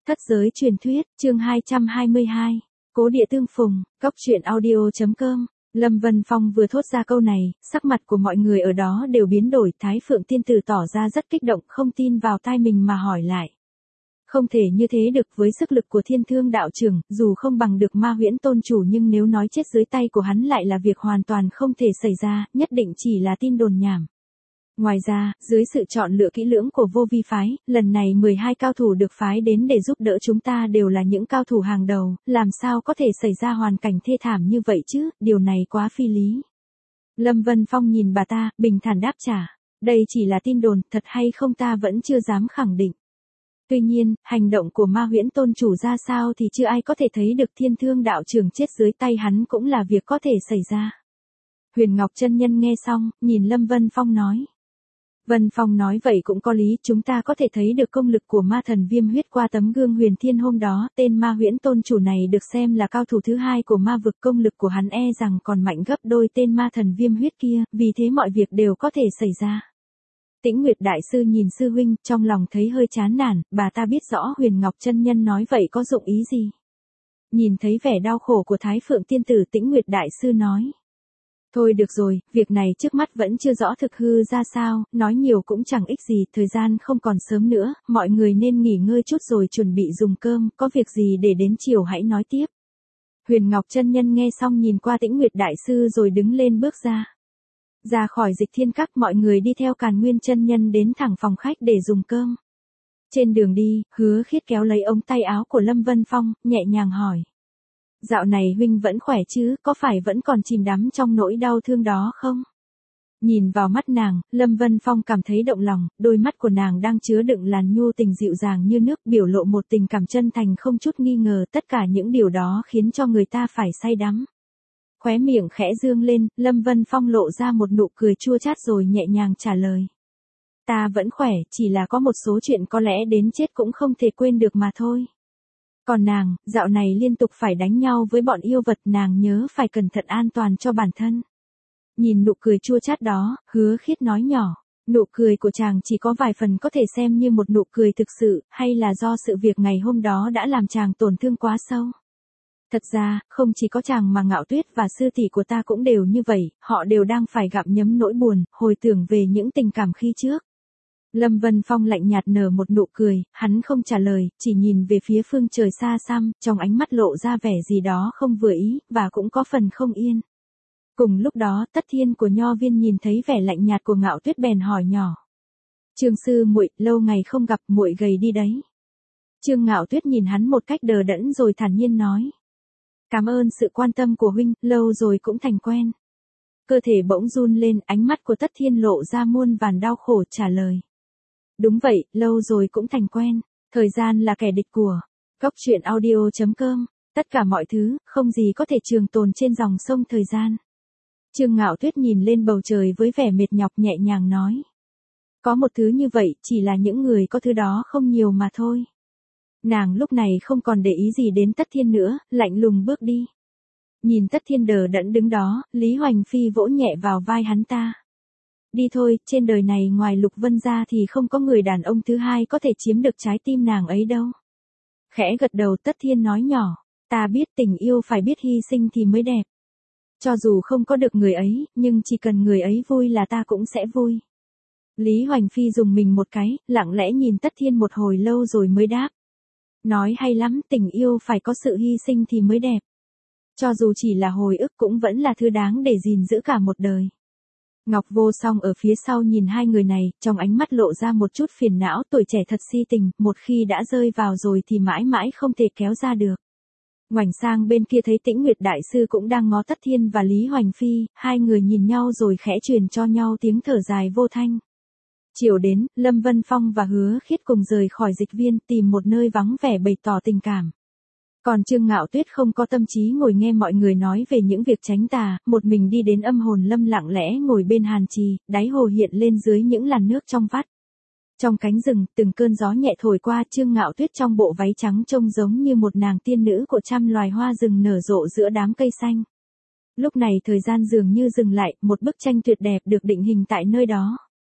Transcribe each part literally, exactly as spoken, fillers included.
Thất giới truyền thuyết, chương hai trăm hai mươi hai. Cố địa tương phùng, góc truyện audio.com. Lâm Vân Phong vừa thốt ra câu này, sắc mặt của mọi người ở đó đều biến đổi, Thái Phượng tiên tử tỏ ra rất kích động, không tin vào tai mình mà hỏi lại. Không thể như thế được, với sức lực của Thiên Thương đạo trưởng, dù không bằng được Ma Huyễn tôn chủ nhưng nếu nói chết dưới tay của hắn lại là việc hoàn toàn không thể xảy ra, nhất định chỉ là tin đồn nhảm. Ngoài ra, dưới sự chọn lựa kỹ lưỡng của Vô Vi phái, lần này mười hai cao thủ được phái đến để giúp đỡ chúng ta đều là những cao thủ hàng đầu, làm sao có thể xảy ra hoàn cảnh thê thảm như vậy chứ, điều này quá phi lý. Lâm Vân Phong nhìn bà ta, bình thản đáp trả, đây chỉ là tin đồn, thật hay không ta vẫn chưa dám khẳng định. Tuy nhiên, hành động của Ma Huyễn tôn chủ ra sao thì chưa ai có thể thấy được, Thiên Thương đạo trưởng chết dưới tay hắn cũng là việc có thể xảy ra. Huyền Ngọc chân nhân nghe xong, nhìn Lâm Vân Phong nói. Vân Phong nói vậy cũng có lý, chúng ta có thể thấy được công lực của ma thần Viêm Huyết qua tấm gương huyền thiên hôm đó, tên Ma Huyễn tôn chủ này được xem là cao thủ thứ hai của ma vực, công lực của hắn e rằng còn mạnh gấp đôi tên ma thần Viêm Huyết kia, vì thế mọi việc đều có thể xảy ra. Tĩnh Nguyệt đại sư nhìn sư huynh, trong lòng thấy hơi chán nản, bà ta biết rõ Huyền Ngọc chân nhân nói vậy có dụng ý gì. Nhìn thấy vẻ đau khổ của Thái Phượng tiên tử, Tĩnh Nguyệt đại sư nói. Thôi được rồi, việc này trước mắt vẫn chưa rõ thực hư ra sao, nói nhiều cũng chẳng ích gì, thời gian không còn sớm nữa, mọi người nên nghỉ ngơi chút rồi chuẩn bị dùng cơm, có việc gì để đến chiều hãy nói tiếp. Huyền Ngọc chân nhân nghe xong nhìn qua Tĩnh Nguyệt đại sư rồi đứng lên bước ra. Ra khỏi Dịch Thiên Các, mọi người đi theo Càn Nguyên chân nhân đến thẳng phòng khách để dùng cơm. Trên đường đi, Hứa Khiết kéo lấy ống tay áo của Lâm Vân Phong, nhẹ nhàng hỏi. Dạo này huynh vẫn khỏe chứ, có phải vẫn còn chìm đắm trong nỗi đau thương đó không? Nhìn vào mắt nàng, Lâm Vân Phong cảm thấy động lòng, đôi mắt của nàng đang chứa đựng làn nhu tình dịu dàng như nước, biểu lộ một tình cảm chân thành không chút nghi ngờ, tất cả những điều đó khiến cho người ta phải say đắm. Khóe miệng khẽ dương lên, Lâm Vân Phong lộ ra một nụ cười chua chát rồi nhẹ nhàng trả lời. Ta vẫn khỏe, chỉ là có một số chuyện có lẽ đến chết cũng không thể quên được mà thôi. Còn nàng, dạo này liên tục phải đánh nhau với bọn yêu vật, nàng nhớ phải cẩn thận an toàn cho bản thân. Nhìn nụ cười chua chát đó, Hứa Khiết nói nhỏ, nụ cười của chàng chỉ có vài phần có thể xem như một nụ cười thực sự, hay là do sự việc ngày hôm đó đã làm chàng tổn thương quá sâu. Thật ra, không chỉ có chàng mà Ngạo Tuyết và sư tỷ của ta cũng đều như vậy, họ đều đang phải gặm nhấm nỗi buồn, hồi tưởng về những tình cảm khi trước. Lâm Vân Phong lạnh nhạt nở một nụ cười, hắn không trả lời, chỉ nhìn về phía phương trời xa xăm, trong ánh mắt lộ ra vẻ gì đó không vừa ý, và cũng có phần không yên. Cùng lúc đó, Tất Thiên của Nho Viên nhìn thấy vẻ lạnh nhạt của Ngạo Tuyết bèn hỏi nhỏ. Trương sư muội, lâu ngày không gặp, muội gầy đi đấy. Trương Ngạo Tuyết nhìn hắn một cách đờ đẫn rồi thản nhiên nói. Cảm ơn sự quan tâm của huynh, lâu rồi cũng thành quen. Cơ thể bỗng run lên, ánh mắt của Tất Thiên lộ ra muôn vàn đau khổ, trả lời. Đúng vậy, lâu rồi cũng thành quen, thời gian là kẻ địch của. Góc truyện audio.com, tất cả mọi thứ, không gì có thể trường tồn trên dòng sông thời gian. Trương Ngạo Tuyết nhìn lên bầu trời với vẻ mệt nhọc, nhẹ nhàng nói. Có một thứ như vậy, chỉ là những người có thứ đó không nhiều mà thôi. Nàng lúc này không còn để ý gì đến Tất Thiên nữa, lạnh lùng bước đi. Nhìn Tất Thiên đờ đẫn đứng đó, Lý Hoành Phi vỗ nhẹ vào vai hắn ta. Đi thôi, trên đời này ngoài Lục Vân ra thì không có người đàn ông thứ hai có thể chiếm được trái tim nàng ấy đâu. Khẽ gật đầu, Tất Thiên nói nhỏ, ta biết tình yêu phải biết hy sinh thì mới đẹp. Cho dù không có được người ấy, nhưng chỉ cần người ấy vui là ta cũng sẽ vui. Lý Hoành Phi dùng mình một cái, lặng lẽ nhìn Tất Thiên một hồi lâu rồi mới đáp. Nói hay lắm, tình yêu phải có sự hy sinh thì mới đẹp. Cho dù chỉ là hồi ức cũng vẫn là thứ đáng để gìn giữ cả một đời. Ngọc Vô Song ở phía sau nhìn hai người này, trong ánh mắt lộ ra một chút phiền não, tuổi trẻ thật si tình, một khi đã rơi vào rồi thì mãi mãi không thể kéo ra được. Ngoảnh sang bên kia thấy Tĩnh Nguyệt đại sư cũng đang ngó Tất Thiên và Lý Hoành Phi, hai người nhìn nhau rồi khẽ truyền cho nhau tiếng thở dài vô thanh. Chiều đến, Lâm Vân Phong và Hứa Khiết cùng rời khỏi dịch viên, tìm một nơi vắng vẻ bày tỏ tình cảm. Còn Trương Ngạo Tuyết không có tâm trí ngồi nghe mọi người nói về những việc tránh tà, một mình đi đến Âm Hồn Lâm lặng lẽ ngồi bên hàn trì, đáy hồ hiện lên dưới những làn nước trong vắt. Trong cánh rừng, từng cơn gió nhẹ thổi qua, Trương Ngạo Tuyết trong bộ váy trắng trông giống như một nàng tiên nữ của trăm loài hoa rừng nở rộ giữa đám cây xanh. Lúc này thời gian dường như dừng lại, một bức tranh tuyệt đẹp được định hình tại nơi đó.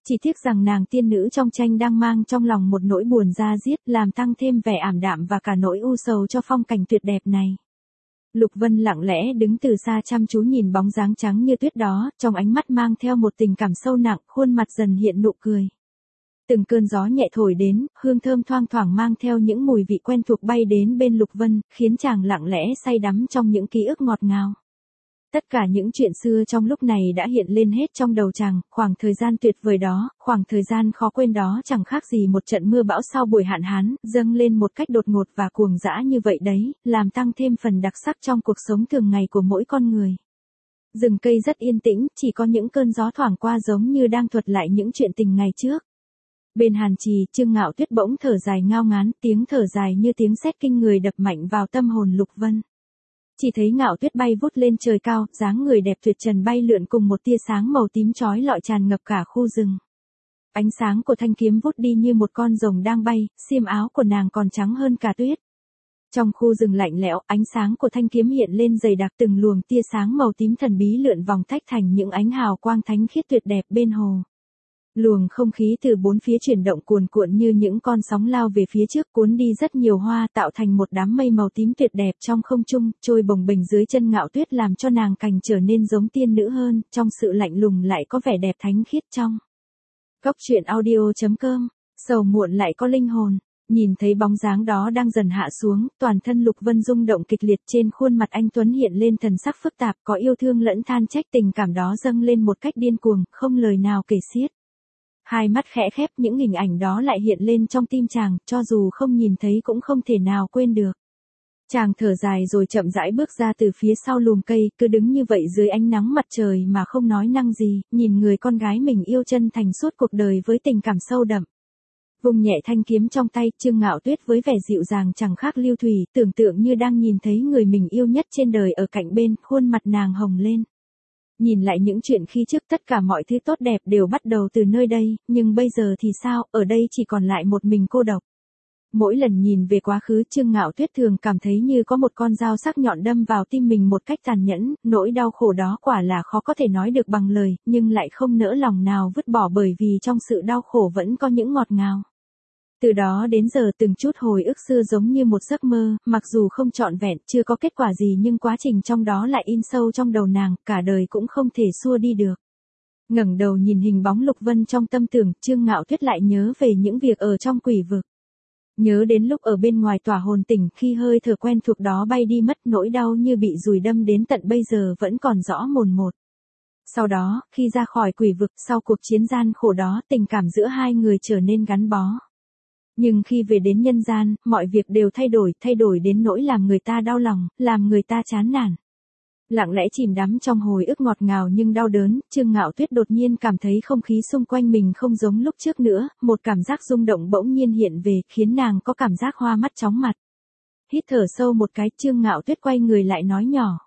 Chỉ tiếc rằng nàng tiên nữ trong tranh đang mang trong lòng một nỗi buồn da diết, làm tăng thêm vẻ ảm đạm và cả nỗi u sầu cho phong cảnh tuyệt đẹp này. Lục Vân lặng lẽ đứng từ xa chăm chú nhìn bóng dáng trắng như tuyết đó, trong ánh mắt mang theo một tình cảm sâu nặng, khuôn mặt dần hiện nụ cười. Từng cơn gió nhẹ thổi đến, hương thơm thoang thoảng mang theo những mùi vị quen thuộc bay đến bên Lục Vân, khiến chàng lặng lẽ say đắm trong những ký ức ngọt ngào. Tất cả những chuyện xưa trong lúc này đã hiện lên hết trong đầu chàng, khoảng thời gian tuyệt vời đó, khoảng thời gian khó quên đó chẳng khác gì một trận mưa bão sau buổi hạn hán, dâng lên một cách đột ngột và cuồng dã như vậy đấy, làm tăng thêm phần đặc sắc trong cuộc sống thường ngày của mỗi con người. Rừng cây rất yên tĩnh, chỉ có những cơn gió thoảng qua giống như đang thuật lại những chuyện tình ngày trước. Bên Hàn Trì, Trương Ngạo Tuyết bỗng thở dài ngao ngán, tiếng thở dài như tiếng sét kinh người đập mạnh vào tâm hồn Lục Vân. Chỉ thấy Ngạo Tuyết bay vút lên trời cao, dáng người đẹp tuyệt trần bay lượn cùng một tia sáng màu tím chói lọi tràn ngập cả khu rừng. Ánh sáng của thanh kiếm vút đi như một con rồng đang bay, xiêm áo của nàng còn trắng hơn cả tuyết. Trong khu rừng lạnh lẽo, ánh sáng của thanh kiếm hiện lên dày đặc, từng luồng tia sáng màu tím thần bí lượn vòng tách thành những ánh hào quang thánh khiết tuyệt đẹp bên hồ. Luồng không khí từ bốn phía chuyển động cuồn cuộn như những con sóng lao về phía trước, cuốn đi rất nhiều hoa, tạo thành một đám mây màu tím tuyệt đẹp trong không trung, trôi bồng bềnh dưới chân Ngạo Tuyết, làm cho nàng càng trở nên giống tiên nữ hơn, trong sự lạnh lùng lại có vẻ đẹp thánh khiết trong. Cốc truyện audio chấm com, sầu muộn lại có linh hồn. Nhìn thấy bóng dáng đó đang dần hạ xuống, toàn thân Lục Vân rung động kịch liệt, trên khuôn mặt anh tuấn hiện lên thần sắc phức tạp, có yêu thương lẫn than trách, tình cảm đó dâng lên một cách điên cuồng, không lời nào kể xiết. Hai mắt khẽ khép, những hình ảnh đó lại hiện lên trong tim chàng, cho dù không nhìn thấy cũng không thể nào quên được. Chàng thở dài rồi chậm rãi bước ra từ phía sau lùm cây, cứ đứng như vậy dưới ánh nắng mặt trời mà không nói năng gì, nhìn người con gái mình yêu chân thành suốt cuộc đời với tình cảm sâu đậm. Vùng nhẹ thanh kiếm trong tay, Trương Ngạo Tuyết với vẻ dịu dàng chẳng khác Lưu Thủy, tưởng tượng như đang nhìn thấy người mình yêu nhất trên đời ở cạnh bên, khuôn mặt nàng hồng lên. Nhìn lại những chuyện khi trước, tất cả mọi thứ tốt đẹp đều bắt đầu từ nơi đây, nhưng bây giờ thì sao, ở đây chỉ còn lại một mình cô độc. Mỗi lần nhìn về quá khứ, Trương Ngạo Tuyết thường cảm thấy như có một con dao sắc nhọn đâm vào tim mình một cách tàn nhẫn, nỗi đau khổ đó quả là khó có thể nói được bằng lời, nhưng lại không nỡ lòng nào vứt bỏ, bởi vì trong sự đau khổ vẫn có những ngọt ngào. Từ đó đến giờ từng chút hồi ức xưa giống như một giấc mơ, mặc dù không trọn vẹn, chưa có kết quả gì, nhưng quá trình trong đó lại in sâu trong đầu nàng, cả đời cũng không thể xua đi được. Ngẩng đầu nhìn hình bóng Lục Vân trong tâm tưởng, Trương Ngạo Tuyết lại nhớ về những việc ở trong quỷ vực. Nhớ đến lúc ở bên ngoài tỏa hồn tỉnh, khi hơi thở quen thuộc đó bay đi mất, nỗi đau như bị dùi đâm đến tận bây giờ vẫn còn rõ mồn một. Sau đó, khi ra khỏi quỷ vực, sau cuộc chiến gian khổ đó, tình cảm giữa hai người trở nên gắn bó. Nhưng khi về đến nhân gian, mọi việc đều thay đổi, thay đổi đến nỗi làm người ta đau lòng, làm người ta chán nản. Lặng lẽ chìm đắm trong hồi ức ngọt ngào nhưng đau đớn, Trương Ngạo Tuyết đột nhiên cảm thấy không khí xung quanh mình không giống lúc trước nữa, một cảm giác rung động bỗng nhiên hiện về, khiến nàng có cảm giác hoa mắt chóng mặt. Hít thở sâu một cái, Trương Ngạo Tuyết quay người lại nói nhỏ.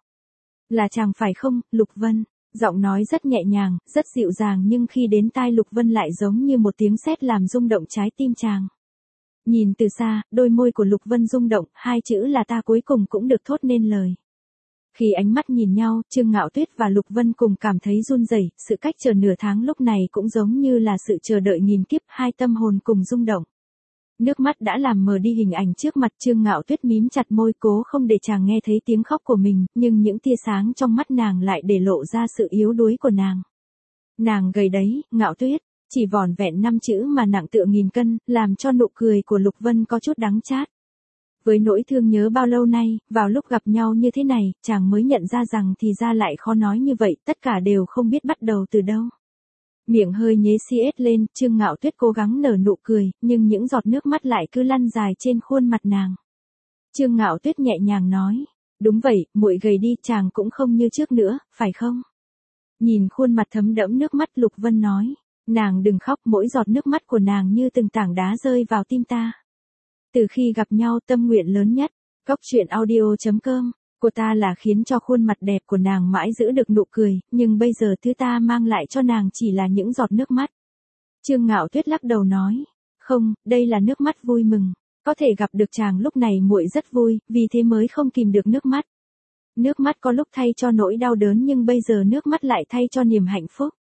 Là chàng phải không, Lục Vân? Giọng nói rất nhẹ nhàng, rất dịu dàng, nhưng khi đến tai Lục Vân lại giống như một tiếng sét làm rung động trái tim chàng. Nhìn từ xa, đôi môi của Lục Vân rung động, hai chữ là ta cuối cùng cũng được thốt nên lời. Khi ánh mắt nhìn nhau, Trương Ngạo Tuyết và Lục Vân cùng cảm thấy run rẩy, sự cách chờ nửa tháng lúc này cũng giống như là sự chờ đợi nghìn kiếp, hai tâm hồn cùng rung động. Nước mắt đã làm mờ đi hình ảnh trước mặt, Trương Ngạo Tuyết mím chặt môi cố không để chàng nghe thấy tiếng khóc của mình, nhưng những tia sáng trong mắt nàng lại để lộ ra sự yếu đuối của nàng. Nàng gầy đấy, Ngạo Tuyết. Chỉ vỏn vẹn năm chữ mà nặng tựa nghìn cân, làm cho nụ cười của Lục Vân có chút đắng chát. Với nỗi thương nhớ bao lâu nay, vào lúc gặp nhau như thế này, chàng mới nhận ra rằng thì ra lại khó nói như vậy, tất cả đều không biết bắt đầu từ đâu. Miệng hơi nhếch xiết lên, Trương Ngạo Tuyết cố gắng nở nụ cười, nhưng những giọt nước mắt lại cứ lăn dài trên khuôn mặt nàng. Trương Ngạo Tuyết nhẹ nhàng nói, đúng vậy, muội gầy đi, chàng cũng không như trước nữa, phải không? Nhìn khuôn mặt thấm đẫm nước mắt, Lục Vân nói. Nàng đừng khóc, mỗi giọt nước mắt của nàng như từng tảng đá rơi vào tim ta. Từ khi gặp nhau, tâm nguyện lớn nhất, cốc truyện audio chấm com, của ta là khiến cho khuôn mặt đẹp của nàng mãi giữ được nụ cười, nhưng bây giờ thứ ta mang lại cho nàng chỉ là những giọt nước mắt. Trương Ngạo Tuyết lắc đầu nói, không, đây là nước mắt vui mừng, có thể gặp được chàng lúc này muội rất vui, vì thế mới không kìm được nước mắt. Nước mắt có lúc thay cho nỗi đau đớn nhưng bây giờ nước mắt lại thay cho niềm hạnh phúc.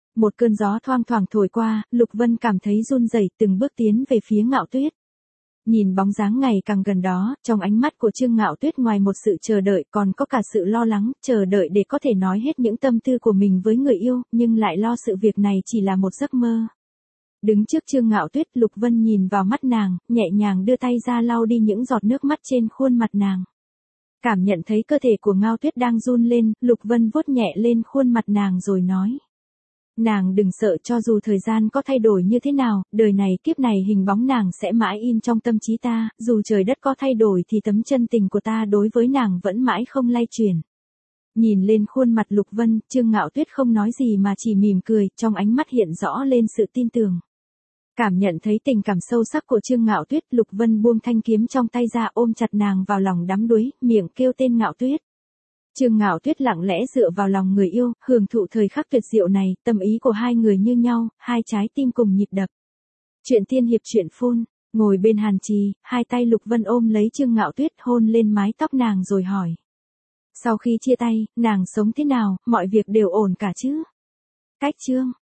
Một cơn gió thoang thoảng thổi qua, Lục Vân cảm thấy run rẩy, từng bước tiến về phía Ngạo Tuyết. Nhìn bóng dáng ngày càng gần đó, trong ánh mắt của Trương Ngạo Tuyết ngoài một sự chờ đợi còn có cả sự lo lắng, chờ đợi để có thể nói hết những tâm tư của mình với người yêu, nhưng lại lo sự việc này chỉ là một giấc mơ. Đứng trước Trương Ngạo Tuyết, Lục Vân nhìn vào mắt nàng, nhẹ nhàng đưa tay ra lau đi những giọt nước mắt trên khuôn mặt nàng. Cảm nhận thấy cơ thể của Ngao Tuyết đang run lên, Lục Vân vuốt nhẹ lên khuôn mặt nàng rồi nói. Nàng đừng sợ, cho dù thời gian có thay đổi như thế nào, đời này kiếp này hình bóng nàng sẽ mãi in trong tâm trí ta, dù trời đất có thay đổi thì tấm chân tình của ta đối với nàng vẫn mãi không lay chuyển. Nhìn lên khuôn mặt Lục Vân, Trương Ngạo Tuyết không nói gì mà chỉ mỉm cười, trong ánh mắt hiện rõ lên sự tin tưởng. Cảm nhận thấy tình cảm sâu sắc của Trương Ngạo Tuyết, Lục Vân buông thanh kiếm trong tay ra, ôm chặt nàng vào lòng đắm đuối, miệng kêu tên Ngạo Tuyết. Trương Ngạo Tuyết lặng lẽ dựa vào lòng người yêu, hưởng thụ thời khắc tuyệt diệu này, tâm ý của hai người như nhau, hai trái tim cùng nhịp đập. Chuyện tiên hiệp truyện phun, ngồi bên hàn trì, hai tay Lục Vân ôm lấy Trương Ngạo Tuyết, hôn lên mái tóc nàng rồi hỏi. Sau khi chia tay, nàng sống thế nào, mọi việc đều ổn cả chứ? Cách chương